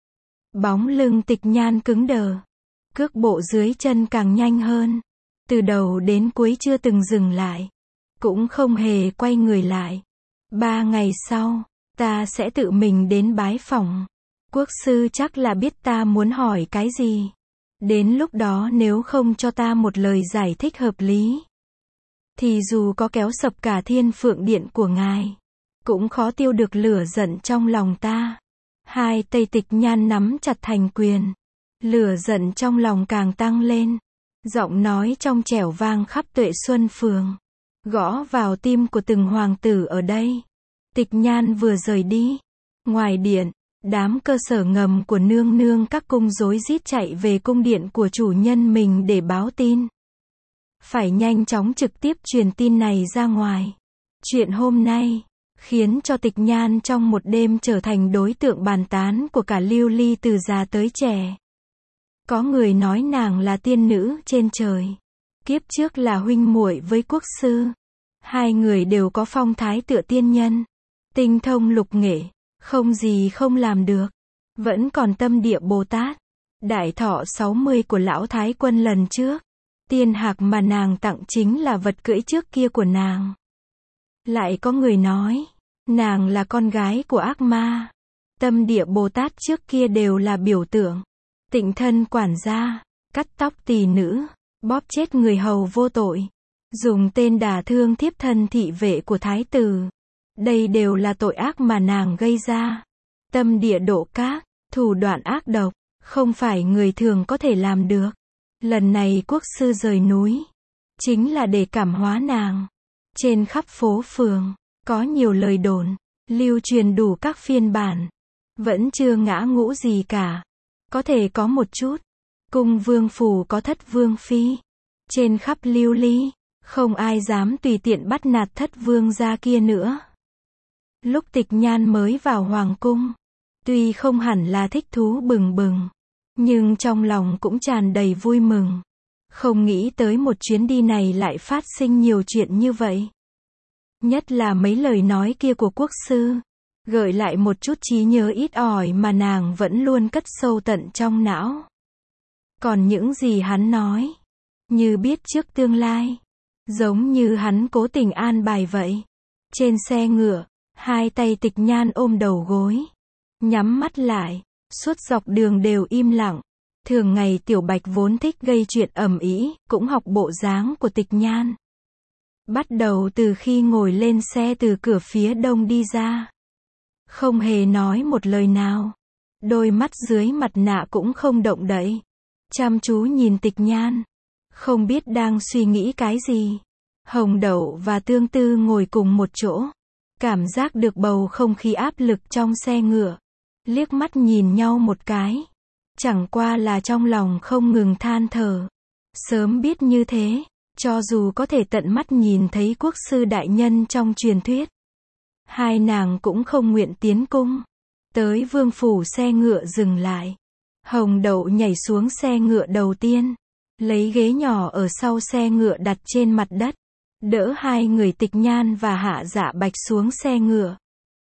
Bóng lưng Tịch Nhan cứng đờ, cước bộ dưới chân càng nhanh hơn, từ đầu đến cuối chưa từng dừng lại, cũng không hề quay người lại. Ba ngày sau, ta sẽ tự mình đến bái phỏng. Quốc sư chắc là biết ta muốn hỏi cái gì. Đến lúc đó nếu không cho ta một lời giải thích hợp lý, thì dù có kéo sập cả Thiên Phượng Điện của ngài, cũng khó tiêu được lửa giận trong lòng ta. Hai tay Tịch Nhan nắm chặt thành quyền, lửa giận trong lòng càng tăng lên. Giọng nói trong trẻo vang khắp Tuệ Xuân Phường, gõ vào tim của từng hoàng tử ở đây. Tịch Nhan vừa rời đi, ngoài điện, đám cơ sở ngầm của nương nương các cung rối rít chạy về cung điện của chủ nhân mình để báo tin. Phải nhanh chóng trực tiếp truyền tin này ra ngoài. Chuyện hôm nay khiến cho Tịch Nhan trong một đêm trở thành đối tượng bàn tán của cả Lưu Ly từ già tới trẻ. Có người nói nàng là tiên nữ trên trời, kiếp trước là huynh muội với quốc sư. Hai người đều có phong thái tựa tiên nhân, tinh thông lục nghệ, không gì không làm được. Vẫn còn Tâm Địa Bồ Tát, đại thọ sáu mươi của lão thái quân lần trước. Tiên hạc mà nàng tặng chính là vật cưỡi trước kia của nàng. Lại có người nói, nàng là con gái của ác ma. Tâm Địa Bồ Tát trước kia đều là biểu tượng. Tịnh thân quản gia, cắt tóc tỳ nữ, bóp chết người hầu vô tội, dùng tên đả thương thiếp thân thị vệ của thái tử. Đây đều là tội ác mà nàng gây ra. Tâm địa độ các, thủ đoạn ác độc, không phải người thường có thể làm được. Lần này quốc sư rời núi, chính là để cảm hóa nàng. Trên khắp phố phường, có nhiều lời đồn, lưu truyền đủ các phiên bản. Vẫn chưa ngã ngũ gì cả. Có thể có một chút. Cung vương phủ có thất vương phi. Trên khắp lưu ly, không ai dám tùy tiện bắt nạt thất vương gia kia nữa. Lúc Tịch Nhan mới vào hoàng cung, tuy không hẳn là thích thú bừng bừng, nhưng trong lòng cũng tràn đầy vui mừng. Không nghĩ tới một chuyến đi này lại phát sinh nhiều chuyện như vậy. Nhất là mấy lời nói kia của quốc sư, gợi lại một chút trí nhớ ít ỏi mà nàng vẫn luôn cất sâu tận trong não. Còn những gì hắn nói, như biết trước tương lai, giống như hắn cố tình an bài vậy. Trên xe ngựa, hai tay Tịch Nhan ôm đầu gối, nhắm mắt lại, suốt dọc đường đều im lặng. Thường ngày Tiểu Bạch vốn thích gây chuyện ầm ĩ, cũng học bộ dáng của Tịch Nhan. Bắt đầu từ khi ngồi lên xe từ cửa phía đông đi ra, không hề nói một lời nào. Đôi mắt dưới mặt nạ cũng không động đậy, chăm chú nhìn Tịch Nhan, không biết đang suy nghĩ cái gì. Hồng Đậu và Tương Tư ngồi cùng một chỗ, cảm giác được bầu không khí áp lực trong xe ngựa, liếc mắt nhìn nhau một cái, chẳng qua là trong lòng không ngừng than thở. Sớm biết như thế, cho dù có thể tận mắt nhìn thấy quốc sư đại nhân trong truyền thuyết, hai nàng cũng không nguyện tiến cung. Tới vương phủ, xe ngựa dừng lại. Hồng Đậu nhảy xuống xe ngựa đầu tiên, lấy ghế nhỏ ở sau xe ngựa đặt trên mặt đất, đỡ hai người Tịch Nhan và Hạ Dạ Bạch xuống xe ngựa.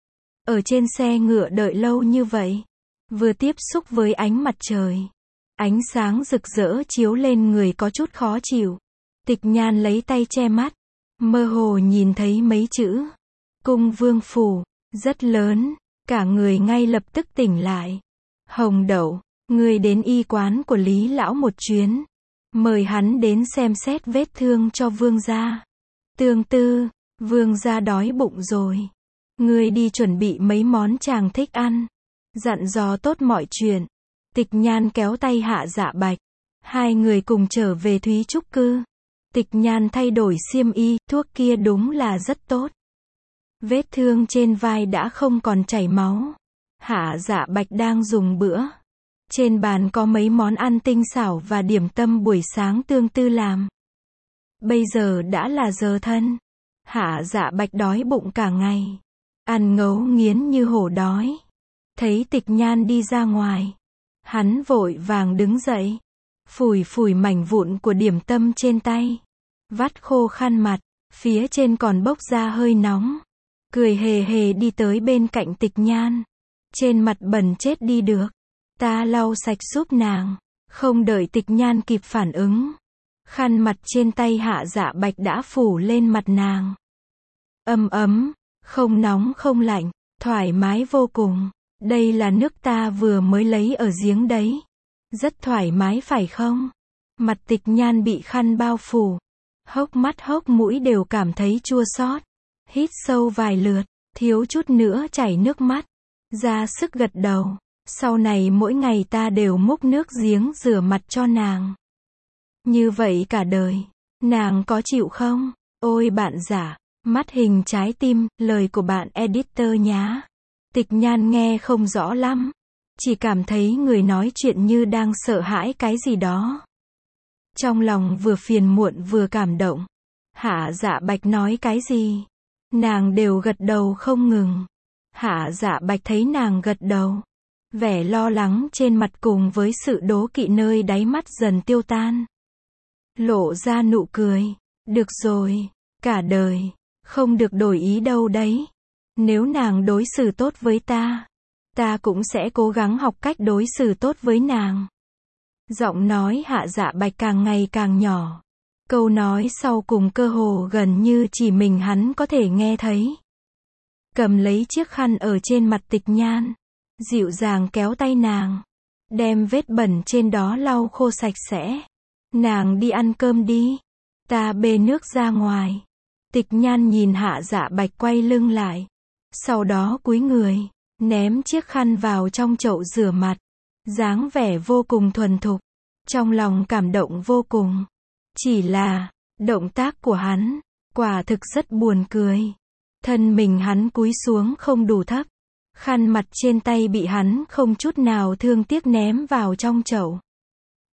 Ở trên xe ngựa đợi lâu như vậy, vừa tiếp xúc với ánh mặt trời, ánh sáng rực rỡ chiếu lên người có chút khó chịu. Tịch Nhan lấy tay che mắt, mơ hồ nhìn thấy mấy chữ Cung vương phủ, rất lớn, cả người ngay lập tức tỉnh lại. Hồng Đậu, ngươi đến y quán của Lý lão một chuyến, mời hắn đến xem xét vết thương cho vương gia. Tương Tư, vương gia đói bụng rồi, ngươi đi chuẩn bị mấy món chàng thích ăn, dặn dò tốt mọi chuyện. Tịch Nhan kéo tay Hạ Dạ Bạch, hai người cùng trở về Thúy Trúc Cư. Tịch Nhan thay đổi xiêm y, thuốc kia đúng là rất tốt. Vết thương trên vai đã không còn chảy máu. Hạ Dạ Bạch đang dùng bữa. Trên bàn có mấy món ăn tinh xảo và điểm tâm buổi sáng Tương Tư làm. Bây giờ đã là giờ thân. Hạ Dạ Bạch đói bụng cả ngày, ăn ngấu nghiến như hổ đói. Thấy Tịch Nhan đi ra ngoài, hắn vội vàng đứng dậy, phủi phủi mảnh vụn của điểm tâm trên tay, vắt khô khăn mặt, phía trên còn bốc ra hơi nóng, cười hề hề đi tới bên cạnh Tịch Nhan. Trên mặt bẩn chết đi được, ta lau sạch giúp nàng. Không đợi Tịch Nhan kịp phản ứng, khăn mặt trên tay Hạ Dạ Bạch đã phủ lên mặt nàng. Ấm ấm, không nóng không lạnh, thoải mái vô cùng. Đây là nước ta vừa mới lấy ở giếng đấy. Rất thoải mái phải không? Mặt Tịch Nhan bị khăn bao phủ, hốc mắt hốc mũi đều cảm thấy chua xót. Hít sâu vài lượt, thiếu chút nữa chảy nước mắt, ra sức gật đầu. Sau này mỗi ngày ta đều múc nước giếng rửa mặt cho nàng. Như vậy cả đời, nàng có chịu không? Ôi bạn giả, mắt hình trái tim, lời của bạn editor nhá. Tịch Nhan nghe không rõ lắm, chỉ cảm thấy người nói chuyện như đang sợ hãi cái gì đó. Trong lòng vừa phiền muộn vừa cảm động. Hạ Dạ Bạch nói cái gì, nàng đều gật đầu không ngừng. Hạ Dạ Bạch thấy nàng gật đầu, vẻ lo lắng trên mặt cùng với sự đố kỵ nơi đáy mắt dần tiêu tan, lộ ra nụ cười. Được rồi, cả đời, không được đổi ý đâu đấy. Nếu nàng đối xử tốt với ta, ta cũng sẽ cố gắng học cách đối xử tốt với nàng. Giọng nói Hạ Dạ Bạch càng ngày càng nhỏ. Câu nói sau cùng cơ hồ gần như chỉ mình hắn có thể nghe thấy. Cầm lấy chiếc khăn ở trên mặt Tịch Nhan, dịu dàng kéo tay nàng, đem vết bẩn trên đó lau khô sạch sẽ. Nàng đi ăn cơm đi, ta bê nước ra ngoài. Tịch Nhan nhìn Hạ Dạ Bạch quay lưng lại, sau đó cúi người, ném chiếc khăn vào trong chậu rửa mặt, dáng vẻ vô cùng thuần thục. Trong lòng cảm động vô cùng. Chỉ là, động tác của hắn, quả thực rất buồn cười. Thân mình hắn cúi xuống không đủ thấp, khăn mặt trên tay bị hắn không chút nào thương tiếc ném vào trong chậu.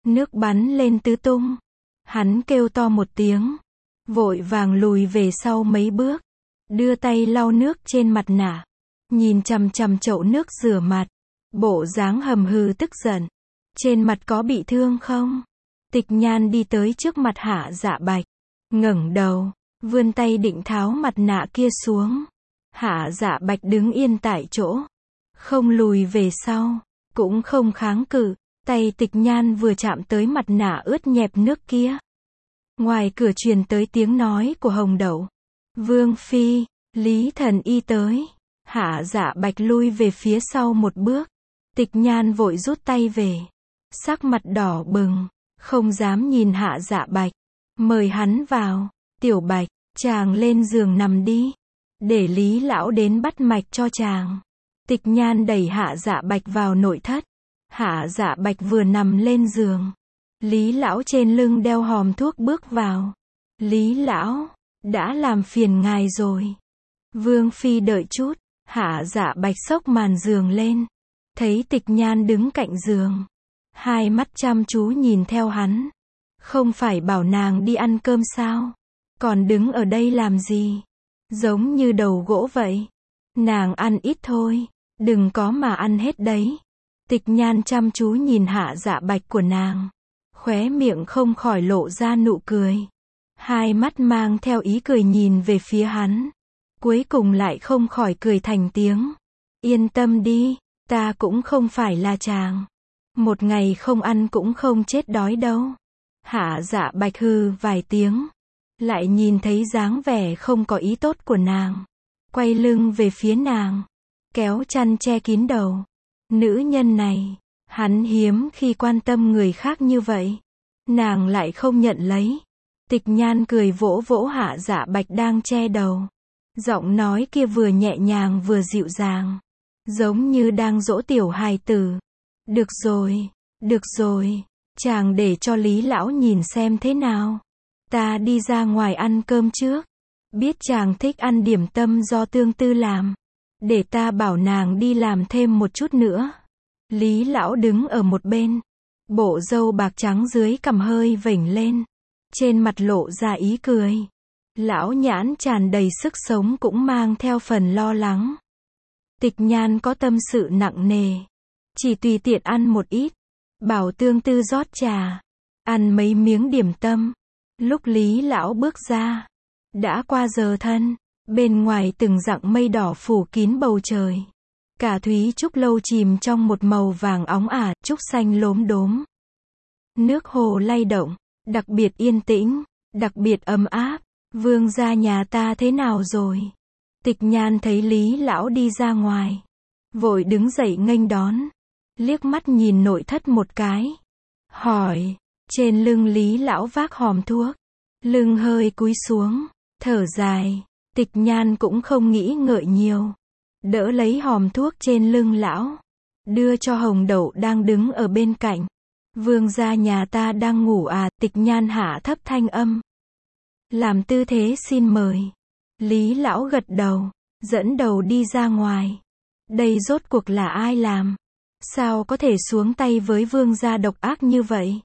Nước bắn lên tứ tung. Hắn kêu to một tiếng, vội vàng lùi về sau mấy bước, đưa tay lau nước trên mặt nạ, nhìn chằm chằm chậu nước rửa mặt, bộ dáng hầm hừ tức giận. Trên mặt có bị thương không? Tịch Nhan đi tới trước mặt Hạ Dạ Bạch, ngẩng đầu, vươn tay định tháo mặt nạ kia xuống. Hạ Dạ Bạch đứng yên tại chỗ, không lùi về sau, cũng không kháng cự. Tay Tịch Nhan vừa chạm tới mặt nạ ướt nhẹp nước kia, ngoài cửa truyền tới tiếng nói của Hồng Đậu. Vương phi, Lý Thần Y tới. Hạ Dạ Bạch lui về phía sau một bước. Tịch Nhan vội rút tay về, sắc mặt đỏ bừng, không dám nhìn Hạ Dạ Bạch, mời hắn vào. Tiểu Bạch, chàng lên giường nằm đi, để Lý lão đến bắt mạch cho chàng. Tịch Nhan đẩy Hạ Dạ Bạch vào nội thất. Hạ Dạ Bạch vừa nằm lên giường, Lý lão trên lưng đeo hòm thuốc bước vào. Lý lão, đã làm phiền ngài rồi. Vương phi đợi chút. Hạ Dạ Bạch xốc màn giường lên, thấy Tịch Nhan đứng cạnh giường, hai mắt chăm chú nhìn theo hắn. Không phải bảo nàng đi ăn cơm sao? Còn đứng ở đây làm gì? Giống như đầu gỗ vậy. Nàng ăn ít thôi, đừng có mà ăn hết đấy. Tịch Nhan chăm chú nhìn Hạ Dạ Bạch của nàng, khóe miệng không khỏi lộ ra nụ cười, hai mắt mang theo ý cười nhìn về phía hắn, cuối cùng lại không khỏi cười thành tiếng. Yên tâm đi, ta cũng không phải là chàng, một ngày không ăn cũng không chết đói đâu. Hạ Dạ Bạch hừ vài tiếng, lại nhìn thấy dáng vẻ không có ý tốt của nàng, quay lưng về phía nàng, kéo chăn che kín đầu. Nữ nhân này, hắn hiếm khi quan tâm người khác như vậy, nàng lại không nhận lấy. Tịch Nhan cười vỗ vỗ Hạ Dạ Bạch đang che đầu, giọng nói kia vừa nhẹ nhàng vừa dịu dàng, giống như đang dỗ tiểu hài tử. Được rồi, được rồi, chàng để cho Lý lão nhìn xem thế nào. Ta đi ra ngoài ăn cơm trước, biết chàng thích ăn điểm tâm do Tương Tư làm, để ta bảo nàng đi làm thêm một chút nữa. Lý lão đứng ở một bên, bộ râu bạc trắng dưới cằm hơi vểnh lên, trên mặt lộ ra ý cười. Lão nhãn tràn đầy sức sống cũng mang theo phần lo lắng. Tịch Nhan có tâm sự nặng nề, chỉ tùy tiện ăn một ít, bảo Tương Tư rót trà, ăn mấy miếng điểm tâm. Lúc Lý lão bước ra, đã qua giờ thân, bên ngoài từng dặng mây đỏ phủ kín bầu trời. Cả Thúy Trúc lâu chìm trong một màu vàng óng ả, trúc xanh lốm đốm. Nước hồ lay động, đặc biệt yên tĩnh, đặc biệt ấm áp. Vương gia nhà ta thế nào rồi? Tịch Nhan thấy Lý lão đi ra ngoài, vội đứng dậy nghênh đón, liếc mắt nhìn nội thất một cái, hỏi. Trên lưng Lý lão vác hòm thuốc, lưng hơi cúi xuống, thở dài. Tịch Nhan cũng không nghĩ ngợi nhiều, đỡ lấy hòm thuốc trên lưng lão, đưa cho Hồng Đậu đang đứng ở bên cạnh. Vương gia nhà ta đang ngủ à? Tịch Nhan hạ thấp thanh âm, làm tư thế xin mời. Lý lão gật đầu, dẫn đầu đi ra ngoài. Đây rốt cuộc là ai làm? Sao có thể xuống tay với vương gia độc ác như vậy?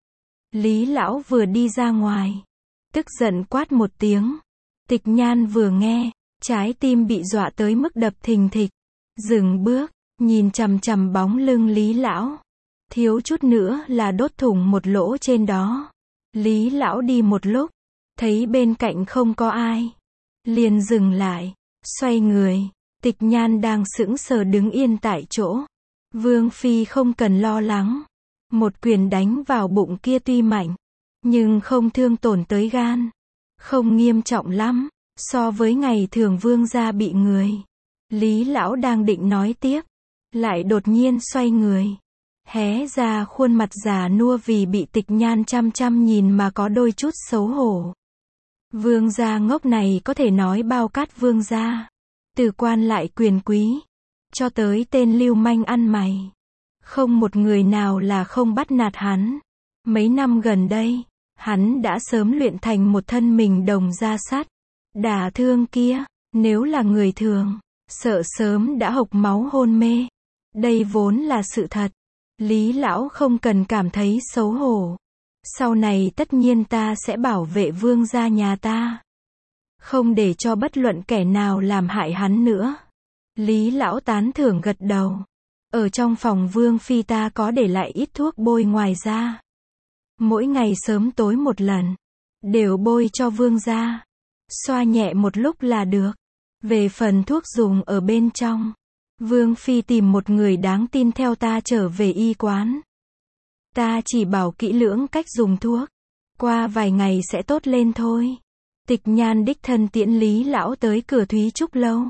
Lý lão vừa đi ra ngoài, tức giận quát một tiếng. Tịch Nhan vừa nghe, trái tim bị dọa tới mức đập thình thịch, dừng bước, nhìn chằm chằm bóng lưng Lý lão, thiếu chút nữa là đốt thủng một lỗ trên đó. Lý lão đi một lúc, thấy bên cạnh không có ai, liền dừng lại, xoay người. Tịch Nhan đang sững sờ đứng yên tại chỗ. Vương phi không cần lo lắng, một quyền đánh vào bụng kia tuy mạnh, nhưng không thương tổn tới gan, không nghiêm trọng lắm, so với ngày thường vương gia bị người. Lý lão đang định nói tiếp, lại đột nhiên xoay người, hé ra khuôn mặt già nua vì bị Tịch Nhan chăm chăm nhìn mà có đôi chút xấu hổ. Vương gia ngốc này có thể nói bao cát vương gia, từ quan lại quyền quý, cho tới tên lưu manh ăn mày, không một người nào là không bắt nạt hắn. Mấy năm gần đây, hắn đã sớm luyện thành một thân mình đồng da sắt. Đả thương kia, nếu là người thường, sợ sớm đã hộc máu hôn mê. Đây vốn là sự thật, Lý lão không cần cảm thấy xấu hổ. Sau này tất nhiên ta sẽ bảo vệ vương gia nhà ta. Không để cho bất luận kẻ nào làm hại hắn nữa. Lý lão tán thưởng gật đầu. Ở trong phòng vương phi ta có để lại ít thuốc bôi ngoài ra. Mỗi ngày sớm tối một lần. Đều bôi cho vương gia. Xoa nhẹ một lúc là được. Về phần thuốc dùng ở bên trong. Vương phi tìm một người đáng tin theo ta trở về y quán. Ta chỉ bảo kỹ lưỡng cách dùng thuốc. Qua vài ngày sẽ tốt lên thôi. Tịch Nhan đích thân tiễn Lý lão tới cửa Thúy Trúc lâu.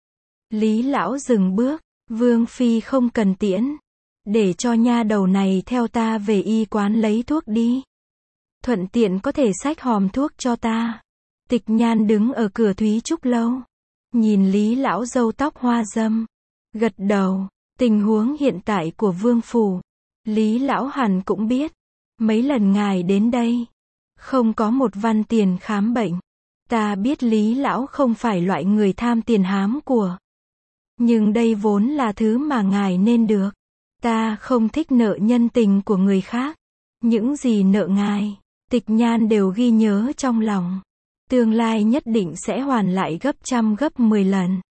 Lý lão dừng bước. Vương phi không cần tiễn. Để cho nha đầu này theo ta về y quán lấy thuốc đi. Thuận tiện có thể xách hòm thuốc cho ta. Tịch Nhan đứng ở cửa Thúy Trúc lâu. Nhìn Lý lão râu tóc hoa dâm. Gật đầu. Tình huống hiện tại của vương phủ. Lý lão hẳn cũng biết. Mấy lần ngài đến đây. Không có một văn tiền khám bệnh. Ta biết Lý lão không phải loại người tham tiền hám của. Nhưng đây vốn là thứ mà ngài nên được. Ta không thích nợ nhân tình của người khác. Những gì nợ ngài, Tịch Nhan đều ghi nhớ trong lòng. Tương lai nhất định sẽ hoàn lại gấp trăm gấp mười lần.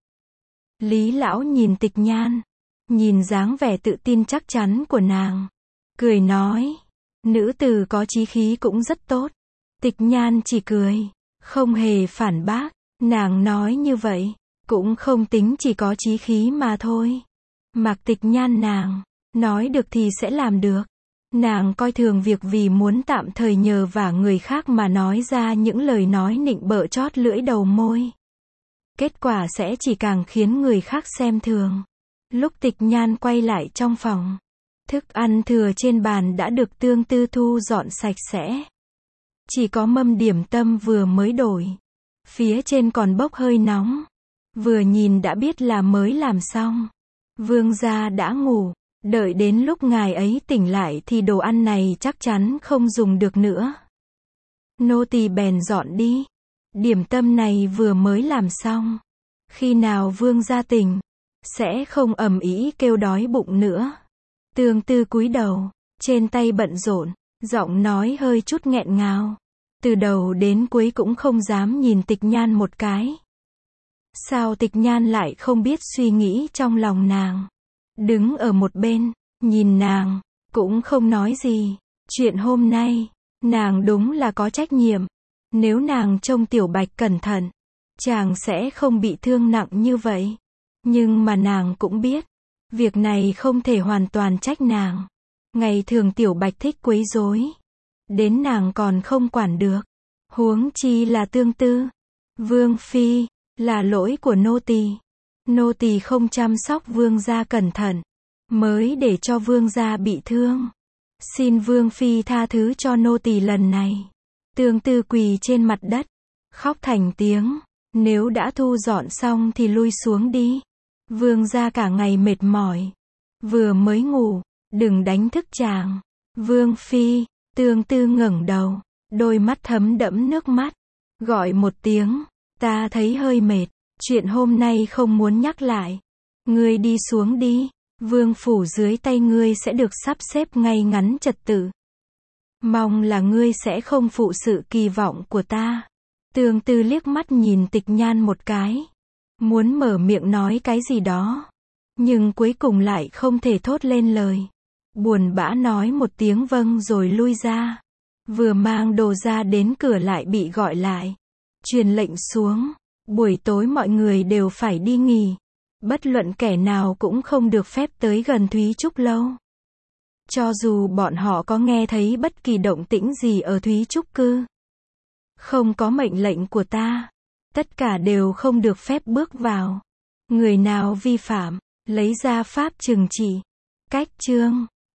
Lý lão nhìn Tịch Nhan. Nhìn dáng vẻ tự tin chắc chắn của nàng. Cười nói. Nữ tử có chí khí cũng rất tốt. Tịch Nhan chỉ cười. Không hề phản bác. Nàng nói như vậy. Cũng không tính chỉ có chí khí mà thôi. Mặc Tịch Nhan nàng. Nói được thì sẽ làm được. Nàng coi thường việc vì muốn tạm thời nhờ vả người khác mà nói ra những lời nói nịnh bợ chót lưỡi đầu môi. Kết quả sẽ chỉ càng khiến người khác xem thường. Lúc Tịch Nhan quay lại trong phòng. Thức ăn thừa trên bàn đã được Tương Tư thu dọn sạch sẽ. Chỉ có mâm điểm tâm vừa mới đổi. Phía trên còn bốc hơi nóng. Vừa nhìn đã biết là mới làm xong. Vương gia đã ngủ. Đợi đến lúc ngài ấy tỉnh lại thì đồ ăn này chắc chắn không dùng được nữa. Nô tỳ bèn dọn đi. Điểm tâm này vừa mới làm xong. Khi nào vương gia tỉnh, sẽ không ầm ĩ kêu đói bụng nữa. Tương Tư cúi đầu, trên tay bận rộn, giọng nói hơi chút nghẹn ngào. Từ đầu đến cuối cũng không dám nhìn Tịch Nhan một cái. Sao Tịch Nhan lại không biết suy nghĩ trong lòng nàng? Đứng ở một bên, nhìn nàng, cũng không nói gì. Chuyện hôm nay, nàng đúng là có trách nhiệm. Nếu nàng trông Tiểu Bạch cẩn thận, chàng sẽ không bị thương nặng như vậy. Nhưng mà nàng cũng biết, việc này không thể hoàn toàn trách nàng. Ngày thường Tiểu Bạch thích quấy rối, đến nàng còn không quản được. Huống chi là Tương Tư. Vương phi, là lỗi của nô tỳ. Nô tỳ không chăm sóc vương gia cẩn thận, mới để cho vương gia bị thương. Xin vương phi tha thứ cho nô tỳ lần này. Tương Tư quỳ trên mặt đất, khóc thành tiếng. Nếu đã thu dọn xong thì lui xuống đi. Vương gia cả ngày mệt mỏi, vừa mới ngủ, đừng đánh thức chàng. Vương phi. Tương Tư ngẩng đầu, đôi mắt thấm đẫm nước mắt, gọi một tiếng. Ta thấy hơi mệt. Chuyện hôm nay không muốn nhắc lại. Ngươi đi xuống đi. Vương phủ dưới tay ngươi sẽ được sắp xếp ngay ngắn trật tự. Mong là ngươi sẽ không phụ sự kỳ vọng của ta. Tương Tư liếc mắt nhìn Tịch Nhan một cái. Muốn mở miệng nói cái gì đó. Nhưng cuối cùng lại không thể thốt lên lời. Buồn bã nói một tiếng vâng rồi lui ra. Vừa mang đồ ra đến cửa lại bị gọi lại. Truyền lệnh xuống. Buổi tối mọi người đều phải đi nghỉ. Bất luận kẻ nào cũng không được phép tới gần Thúy Trúc lâu. Cho dù bọn họ có nghe thấy bất kỳ động tĩnh gì ở Thúy Trúc cư. Không có mệnh lệnh của ta. Tất cả đều không được phép bước vào. Người nào vi phạm, lấy ra pháp trừng trị. Cách chương